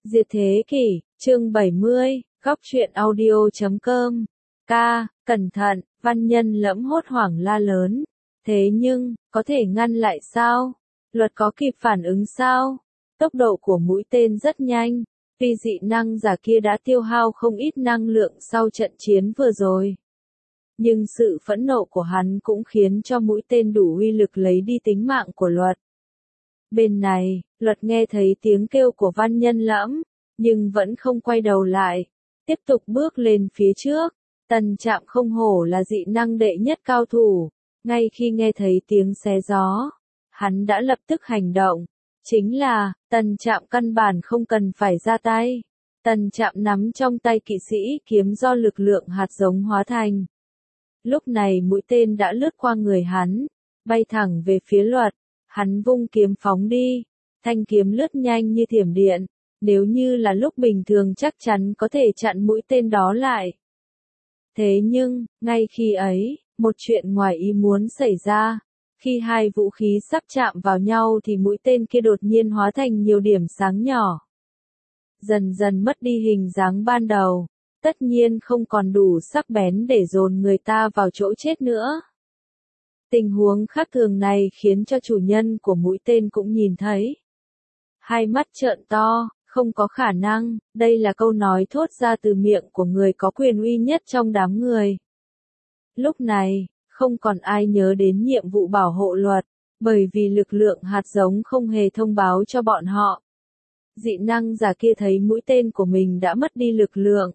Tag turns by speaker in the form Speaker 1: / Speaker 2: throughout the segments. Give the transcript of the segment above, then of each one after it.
Speaker 1: Diệt thế kỷ, chương 70, góc truyện audio.com. Cẩn thận, văn nhân Lẫm hốt hoảng la lớn. Thế nhưng, có thể ngăn lại sao? Luật có kịp phản ứng sao? Tốc độ của mũi tên rất nhanh, vì dị năng giả kia đã tiêu hao không ít năng lượng sau trận chiến vừa rồi. Nhưng sự phẫn nộ của hắn cũng khiến cho mũi tên đủ uy lực lấy đi tính mạng của Luật. Bên này, Luật nghe thấy tiếng kêu của văn nhân Lẫm, nhưng vẫn không quay đầu lại, tiếp tục bước lên phía trước. Tần Trạm không hổ là dị năng đệ nhất cao thủ, ngay khi nghe thấy tiếng xé gió, hắn đã lập tức hành động. Chính là, Tần Trạm căn bản không cần phải ra tay. Tần Trạm nắm trong tay kỵ sĩ kiếm do lực lượng hạt giống hóa thành. Lúc này mũi tên đã lướt qua người hắn, bay thẳng về phía Luật. Hắn vung kiếm phóng đi, thanh kiếm lướt nhanh như thiểm điện, nếu như là lúc bình thường chắc chắn có thể chặn mũi tên đó lại. Thế nhưng, ngay khi ấy, một chuyện ngoài ý muốn xảy ra. Khi hai vũ khí sắp chạm vào nhau thì mũi tên kia đột nhiên hóa thành nhiều điểm sáng nhỏ. Dần dần mất đi hình dáng ban đầu, tất nhiên không còn đủ sắc bén để dồn người ta vào chỗ chết nữa. Tình huống khác thường này khiến cho chủ nhân của mũi tên cũng nhìn thấy. Hai mắt trợn to, không có khả năng, đây là câu nói thốt ra từ miệng của người có quyền uy nhất trong đám người. Lúc này, không còn ai nhớ đến nhiệm vụ bảo hộ Luật, bởi vì lực lượng hạt giống không hề thông báo cho bọn họ. Dị năng giả kia thấy mũi tên của mình đã mất đi lực lượng.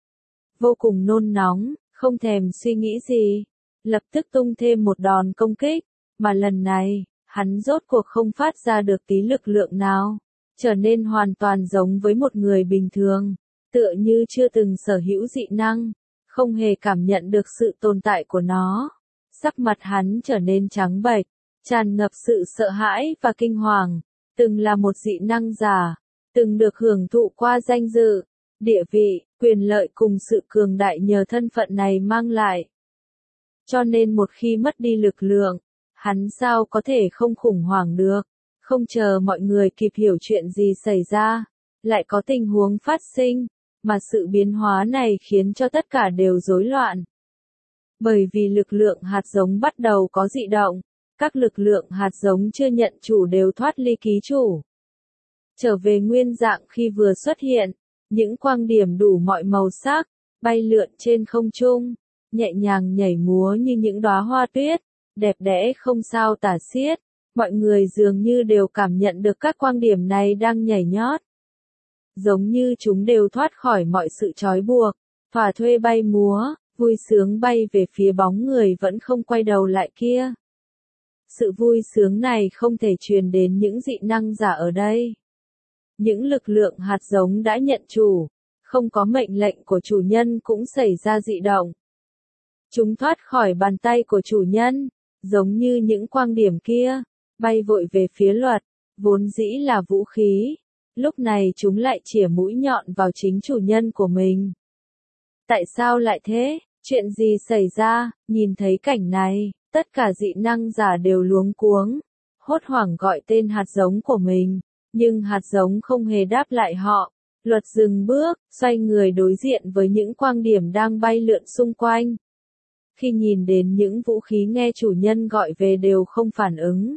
Speaker 1: Vô cùng nôn nóng, không thèm suy nghĩ gì. Lập tức tung thêm một đòn công kích, mà lần này, hắn rốt cuộc không phát ra được tí lực lượng nào, trở nên hoàn toàn giống với một người bình thường, tựa như chưa từng sở hữu dị năng, không hề cảm nhận được sự tồn tại của nó. Sắc mặt hắn trở nên trắng bệch, tràn ngập sự sợ hãi và kinh hoàng, từng là một dị năng giả, từng được hưởng thụ qua danh dự, địa vị, quyền lợi cùng sự cường đại nhờ thân phận này mang lại. Cho nên một khi mất đi lực lượng, hắn sao có thể không khủng hoảng được, không chờ mọi người kịp hiểu chuyện gì xảy ra, lại có tình huống phát sinh, mà sự biến hóa này khiến cho tất cả đều rối loạn. Bởi vì lực lượng hạt giống bắt đầu có dị động, các lực lượng hạt giống chưa nhận chủ đều thoát ly ký chủ. Trở về nguyên dạng khi vừa xuất hiện, những quang điểm đủ mọi màu sắc, bay lượn trên không trung, nhẹ nhàng nhảy múa như những đóa hoa tuyết, đẹp đẽ không sao tả xiết, mọi người dường như đều cảm nhận được các quang điểm này đang nhảy nhót. Giống như chúng đều thoát khỏi mọi sự trói buộc, thỏa thuê bay múa, vui sướng bay về phía bóng người vẫn không quay đầu lại kia. Sự vui sướng này không thể truyền đến những dị năng giả ở đây. Những lực lượng hạt giống đã nhận chủ, không có mệnh lệnh của chủ nhân cũng xảy ra dị động. Chúng thoát khỏi bàn tay của chủ nhân, giống như những quang điểm kia, bay vội về phía Luật, vốn dĩ là vũ khí. Lúc này chúng lại chĩa mũi nhọn vào chính chủ nhân của mình. Tại sao lại thế? Chuyện gì xảy ra? Nhìn thấy cảnh này, tất cả dị năng giả đều luống cuống, hốt hoảng gọi tên hạt giống của mình, nhưng hạt giống không hề đáp lại họ. Luật dừng bước, xoay người đối diện với những quang điểm đang bay lượn xung quanh. Khi nhìn đến những vũ khí nghe chủ nhân gọi về đều không phản ứng,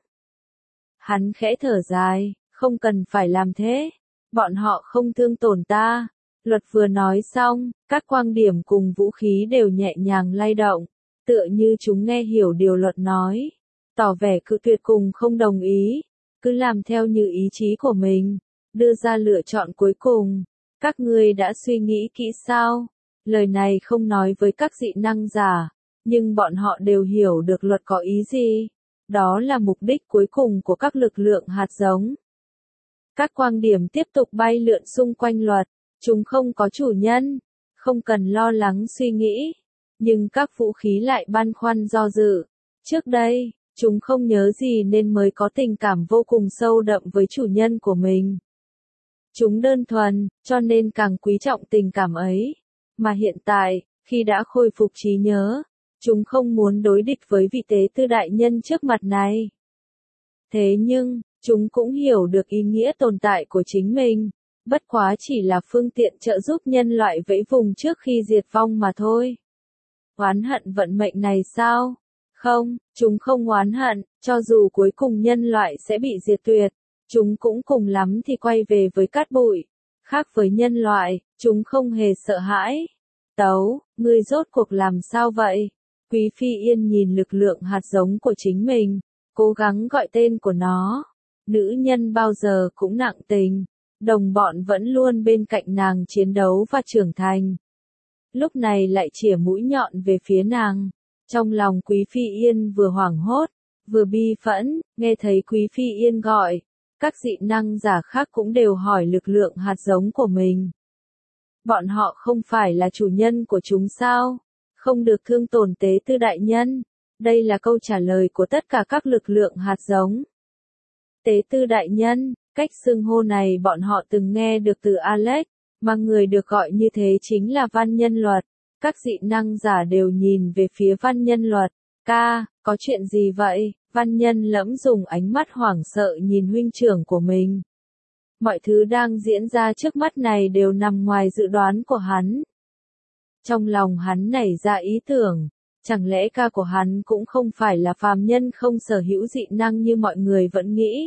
Speaker 1: hắn khẽ thở dài, không cần phải làm thế, bọn họ không thương tổn ta. Luật vừa nói xong, các quang điểm cùng vũ khí đều nhẹ nhàng lay động, tựa như chúng nghe hiểu điều Luật nói, tỏ vẻ cự tuyệt cùng không đồng ý, cứ làm theo như ý chí của mình, đưa ra lựa chọn cuối cùng. Các ngươi đã suy nghĩ kỹ sao? Lời này không nói với các dị năng giả, nhưng bọn họ đều hiểu được Luật có ý gì. Đó là mục đích cuối cùng của các lực lượng hạt giống. Các quang điểm tiếp tục bay lượn xung quanh Luật, chúng không có chủ nhân, không cần lo lắng suy nghĩ, nhưng các vũ khí lại băn khoăn do dự. Trước đây, chúng không nhớ gì nên mới có tình cảm vô cùng sâu đậm với chủ nhân của mình. Chúng đơn thuần, cho nên càng quý trọng tình cảm ấy. Mà hiện tại, khi đã khôi phục trí nhớ, chúng không muốn đối địch với vị tế tư đại nhân trước mặt này. Thế nhưng, chúng cũng hiểu được ý nghĩa tồn tại của chính mình. Bất quá chỉ là phương tiện trợ giúp nhân loại vẫy vùng trước khi diệt vong mà thôi. Oán hận vận mệnh này sao? Không, chúng không oán hận, cho dù cuối cùng nhân loại sẽ bị diệt tuyệt, chúng cũng cùng lắm thì quay về với cát bụi. Khác với nhân loại, chúng không hề sợ hãi. Tấu, ngươi rốt cuộc làm sao vậy? Quý Phi Yên nhìn lực lượng hạt giống của chính mình, cố gắng gọi tên của nó. Nữ nhân bao giờ cũng nặng tình, đồng bọn vẫn luôn bên cạnh nàng chiến đấu và trưởng thành. Lúc này lại chĩa mũi nhọn về phía nàng. Trong lòng Quý Phi Yên vừa hoảng hốt, vừa bi phẫn, nghe thấy Quý Phi Yên gọi. Các dị năng giả khác cũng đều hỏi lực lượng hạt giống của mình. Bọn họ không phải là chủ nhân của chúng sao? Không được thương tổn tế tư đại nhân. Đây là câu trả lời của tất cả các lực lượng hạt giống. Tế tư đại nhân, cách xưng hô này bọn họ từng nghe được từ Alex, mà người được gọi như thế chính là Văn Nhân Luật. Các dị năng giả đều nhìn về phía Văn Nhân Luật. Ca, có chuyện gì vậy? Văn Nhân Lẫm dùng ánh mắt hoảng sợ nhìn huynh trưởng của mình. Mọi thứ đang diễn ra trước mắt này đều nằm ngoài dự đoán của hắn. Trong lòng hắn nảy ra ý tưởng, chẳng lẽ ca của hắn cũng không phải là phàm nhân không sở hữu dị năng như mọi người vẫn nghĩ?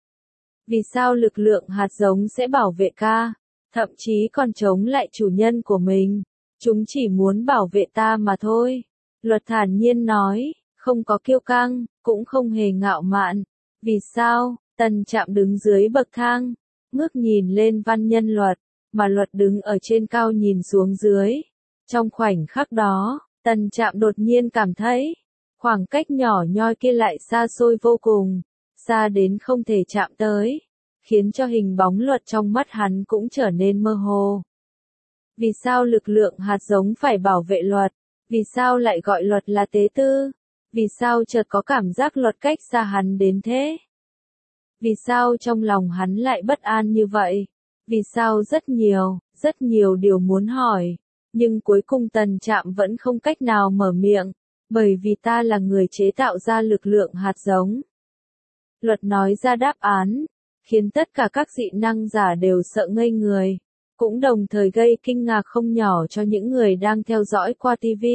Speaker 1: Vì sao lực lượng hạt giống sẽ bảo vệ ca, thậm chí còn chống lại chủ nhân của mình? Chúng chỉ muốn bảo vệ ta mà thôi. Luật thản nhiên nói, không có kiêu căng, cũng không hề ngạo mạn. Vì sao? Tần Trạm đứng dưới bậc thang, ngước nhìn lên Văn Nhân Luật, mà Luật đứng ở trên cao nhìn xuống dưới. Trong khoảnh khắc đó, Tần Trạm đột nhiên cảm thấy, khoảng cách nhỏ nhoi kia lại xa xôi vô cùng, xa đến không thể chạm tới, khiến cho hình bóng Luật trong mắt hắn cũng trở nên mơ hồ. Vì sao lực lượng hạt giống phải bảo vệ Luật? Vì sao lại gọi Luật là tế tư? Vì sao chợt có cảm giác Luật cách xa hắn đến thế? Vì sao trong lòng hắn lại bất an như vậy? Vì sao rất nhiều điều muốn hỏi, nhưng cuối cùng Tần Trạm vẫn không cách nào mở miệng, bởi vì ta là người chế tạo ra lực lượng hạt giống. Luật nói ra đáp án, khiến tất cả các dị năng giả đều sợ ngây người, cũng đồng thời gây kinh ngạc không nhỏ cho những người đang theo dõi qua TV.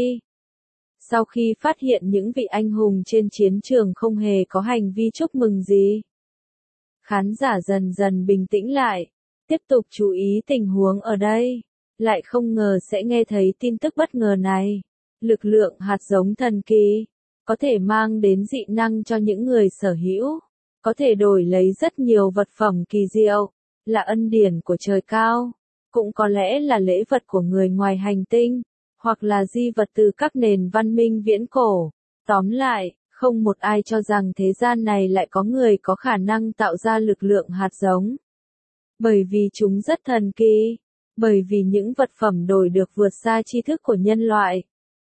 Speaker 1: Sau khi phát hiện những vị anh hùng trên chiến trường không hề có hành vi chúc mừng gì, khán giả dần dần bình tĩnh lại, tiếp tục chú ý tình huống ở đây, lại không ngờ sẽ nghe thấy tin tức bất ngờ này. Lực lượng hạt giống thần kỳ, có thể mang đến dị năng cho những người sở hữu, có thể đổi lấy rất nhiều vật phẩm kỳ diệu, là ân điển của trời cao, cũng có lẽ là lễ vật của người ngoài hành tinh, hoặc là di vật từ các nền văn minh viễn cổ. Tóm lại, không một ai cho rằng thế gian này lại có người có khả năng tạo ra lực lượng hạt giống. Bởi vì chúng rất thần kỳ, bởi vì những vật phẩm đổi được vượt xa tri thức của nhân loại.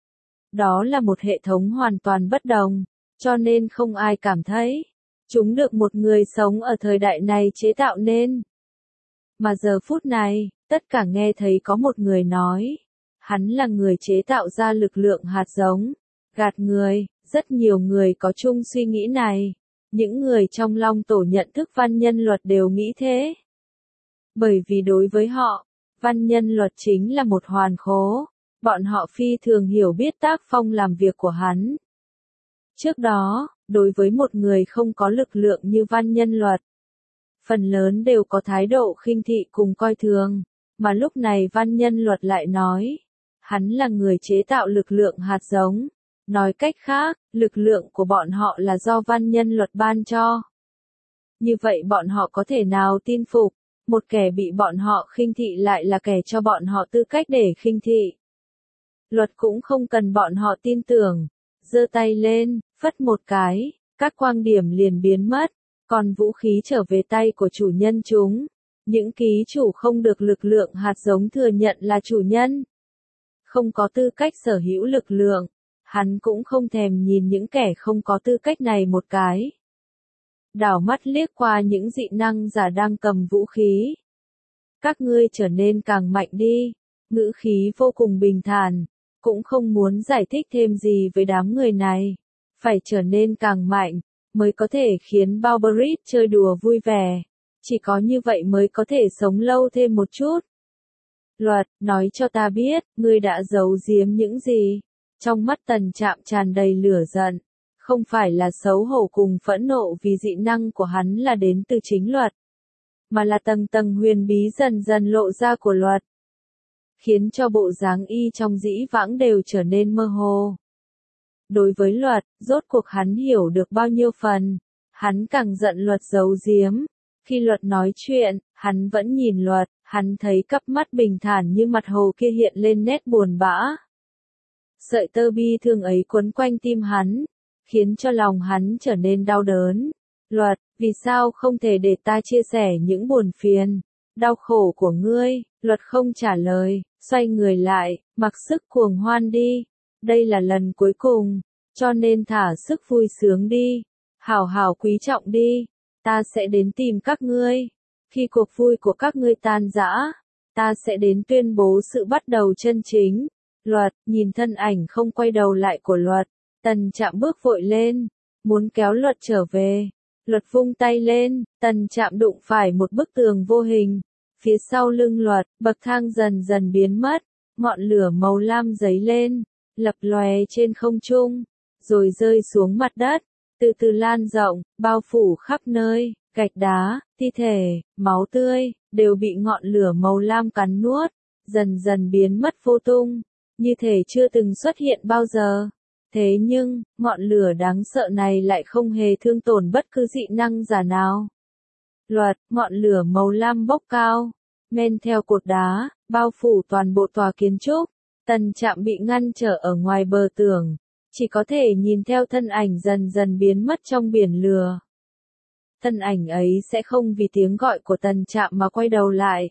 Speaker 1: Đó là một hệ thống hoàn toàn bất đồng, cho nên không ai cảm thấy chúng được một người sống ở thời đại này chế tạo nên. Mà giờ phút này, tất cả nghe thấy có một người nói, hắn là người chế tạo ra lực lượng hạt giống. Gạt người, rất nhiều người có chung suy nghĩ này. Những người trong Long Tổ nhận thức Văn Nhân Luật đều nghĩ thế. Bởi vì đối với họ, Văn Nhân Luật chính là một hoàn khố. Bọn họ phi thường hiểu biết tác phong làm việc của hắn. Trước đó, đối với một người không có lực lượng như Văn Nhân Luật, phần lớn đều có thái độ khinh thị cùng coi thường, mà lúc này Văn Nhân Luật lại nói, hắn là người chế tạo lực lượng hạt giống. Nói cách khác, lực lượng của bọn họ là do Văn Nhân Luật ban cho. Như vậy bọn họ có thể nào tin phục, một kẻ bị bọn họ khinh thị lại là kẻ cho bọn họ tư cách để khinh thị. Luật cũng không cần bọn họ tin tưởng, giơ tay lên, phất một cái, các quang điểm liền biến mất, còn vũ khí trở về tay của chủ nhân chúng. Những ký chủ không được lực lượng hạt giống thừa nhận là chủ nhân, không có tư cách sở hữu lực lượng. Hắn cũng không thèm nhìn những kẻ không có tư cách này một cái. Đảo mắt liếc qua những dị năng giả đang cầm vũ khí. Các ngươi trở nên càng mạnh đi, ngữ khí vô cùng bình thản, cũng không muốn giải thích thêm gì với đám người này. Phải trở nên càng mạnh, mới có thể khiến Barbarit chơi đùa vui vẻ. Chỉ có như vậy mới có thể sống lâu thêm một chút. Luật, nói cho ta biết, ngươi đã giấu giếm những gì? Trong mắt Tần Trạm tràn đầy lửa giận. Không phải là xấu hổ cùng phẫn nộ vì dị năng của hắn là đến từ chính Luật, mà là tầng tầng huyền bí dần dần lộ ra của Luật, khiến cho bộ dáng y trong dĩ vãng đều trở nên mơ hồ. Đối với Luật, rốt cuộc hắn hiểu được bao nhiêu phần, hắn càng giận Luật giấu giếm. Khi Luật nói chuyện, hắn vẫn nhìn Luật, hắn thấy cặp mắt bình thản như mặt hồ kia hiện lên nét buồn bã. Sợi tơ bi thương ấy quấn quanh tim hắn, khiến cho lòng hắn trở nên đau đớn. Luật, vì sao không thể để ta chia sẻ những buồn phiền, đau khổ của ngươi? Luật không trả lời, xoay người lại, mặc sức cuồng hoan đi. Đây là lần cuối cùng, cho nên thả sức vui sướng đi. Hảo hảo quý trọng đi. Ta sẽ đến tìm các ngươi. Khi cuộc vui của các ngươi tan rã, ta sẽ đến tuyên bố sự bắt đầu chân chính. Luật, nhìn thân ảnh không quay đầu lại của Luật, Tần Trạm bước vội lên, muốn kéo Luật trở về. Luật vung tay lên, Tần Trạm đụng phải một bức tường vô hình. Phía sau lưng Luật, bậc thang dần dần biến mất, ngọn lửa màu lam giấy lên, lập lòe trên không trung, rồi rơi xuống mặt đất, từ từ lan rộng, bao phủ khắp nơi, gạch đá, thi thể, máu tươi, đều bị ngọn lửa màu lam cắn nuốt, dần dần biến mất vô tung, như thể chưa từng xuất hiện bao giờ. Thế nhưng, ngọn lửa đáng sợ này lại không hề thương tổn bất cứ dị năng giả nào. Luật, ngọn lửa màu lam bốc cao, men theo cột đá, bao phủ toàn bộ tòa kiến trúc. Tần Trạm bị ngăn trở ở ngoài bờ tường, chỉ có thể nhìn theo thân ảnh dần dần biến mất trong biển lửa. Thân ảnh ấy sẽ không vì tiếng gọi của Tần Trạm mà quay đầu lại.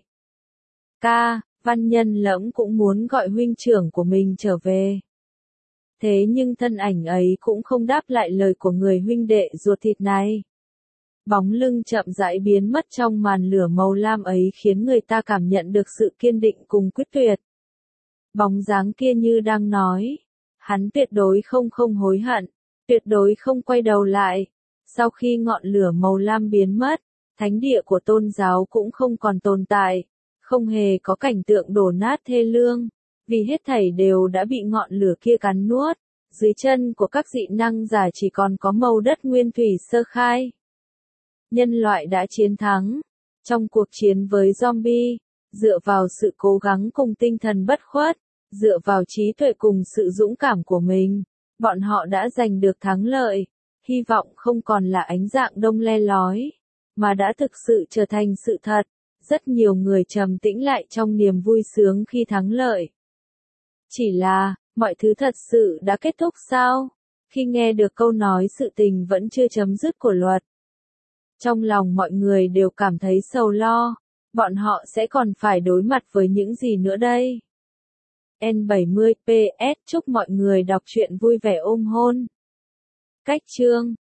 Speaker 1: Văn Nhân Lẫm cũng muốn gọi huynh trưởng của mình trở về. Thế nhưng thân ảnh ấy cũng không đáp lại lời của người huynh đệ ruột thịt này. Bóng lưng chậm rãi biến mất trong màn lửa màu lam ấy khiến người ta cảm nhận được sự kiên định cùng quyết tuyệt. Bóng dáng kia như đang nói, hắn tuyệt đối không hối hận, tuyệt đối không quay đầu lại. Sau khi ngọn lửa màu lam biến mất, thánh địa của tôn giáo cũng không còn tồn tại, không hề có cảnh tượng đổ nát thê lương, vì hết thảy đều đã bị ngọn lửa kia cắn nuốt. Dưới chân của các dị năng giả chỉ còn có màu đất nguyên thủy sơ khai. Nhân loại đã chiến thắng. Trong cuộc chiến với zombie, dựa vào sự cố gắng cùng tinh thần bất khuất, dựa vào trí tuệ cùng sự dũng cảm của mình, bọn họ đã giành được thắng lợi. Hy vọng không còn là ánh dạng đông le lói, mà đã thực sự trở thành sự thật. Rất nhiều người trầm tĩnh lại trong niềm vui sướng khi thắng lợi. Chỉ là, mọi thứ thật sự đã kết thúc sao? Khi nghe được câu nói sự tình vẫn chưa chấm dứt của Luật, trong lòng mọi người đều cảm thấy sầu lo. Bọn họ sẽ còn phải đối mặt với những gì nữa đây? N70 PS chúc mọi người đọc truyện vui vẻ ôm hôn. Cách chương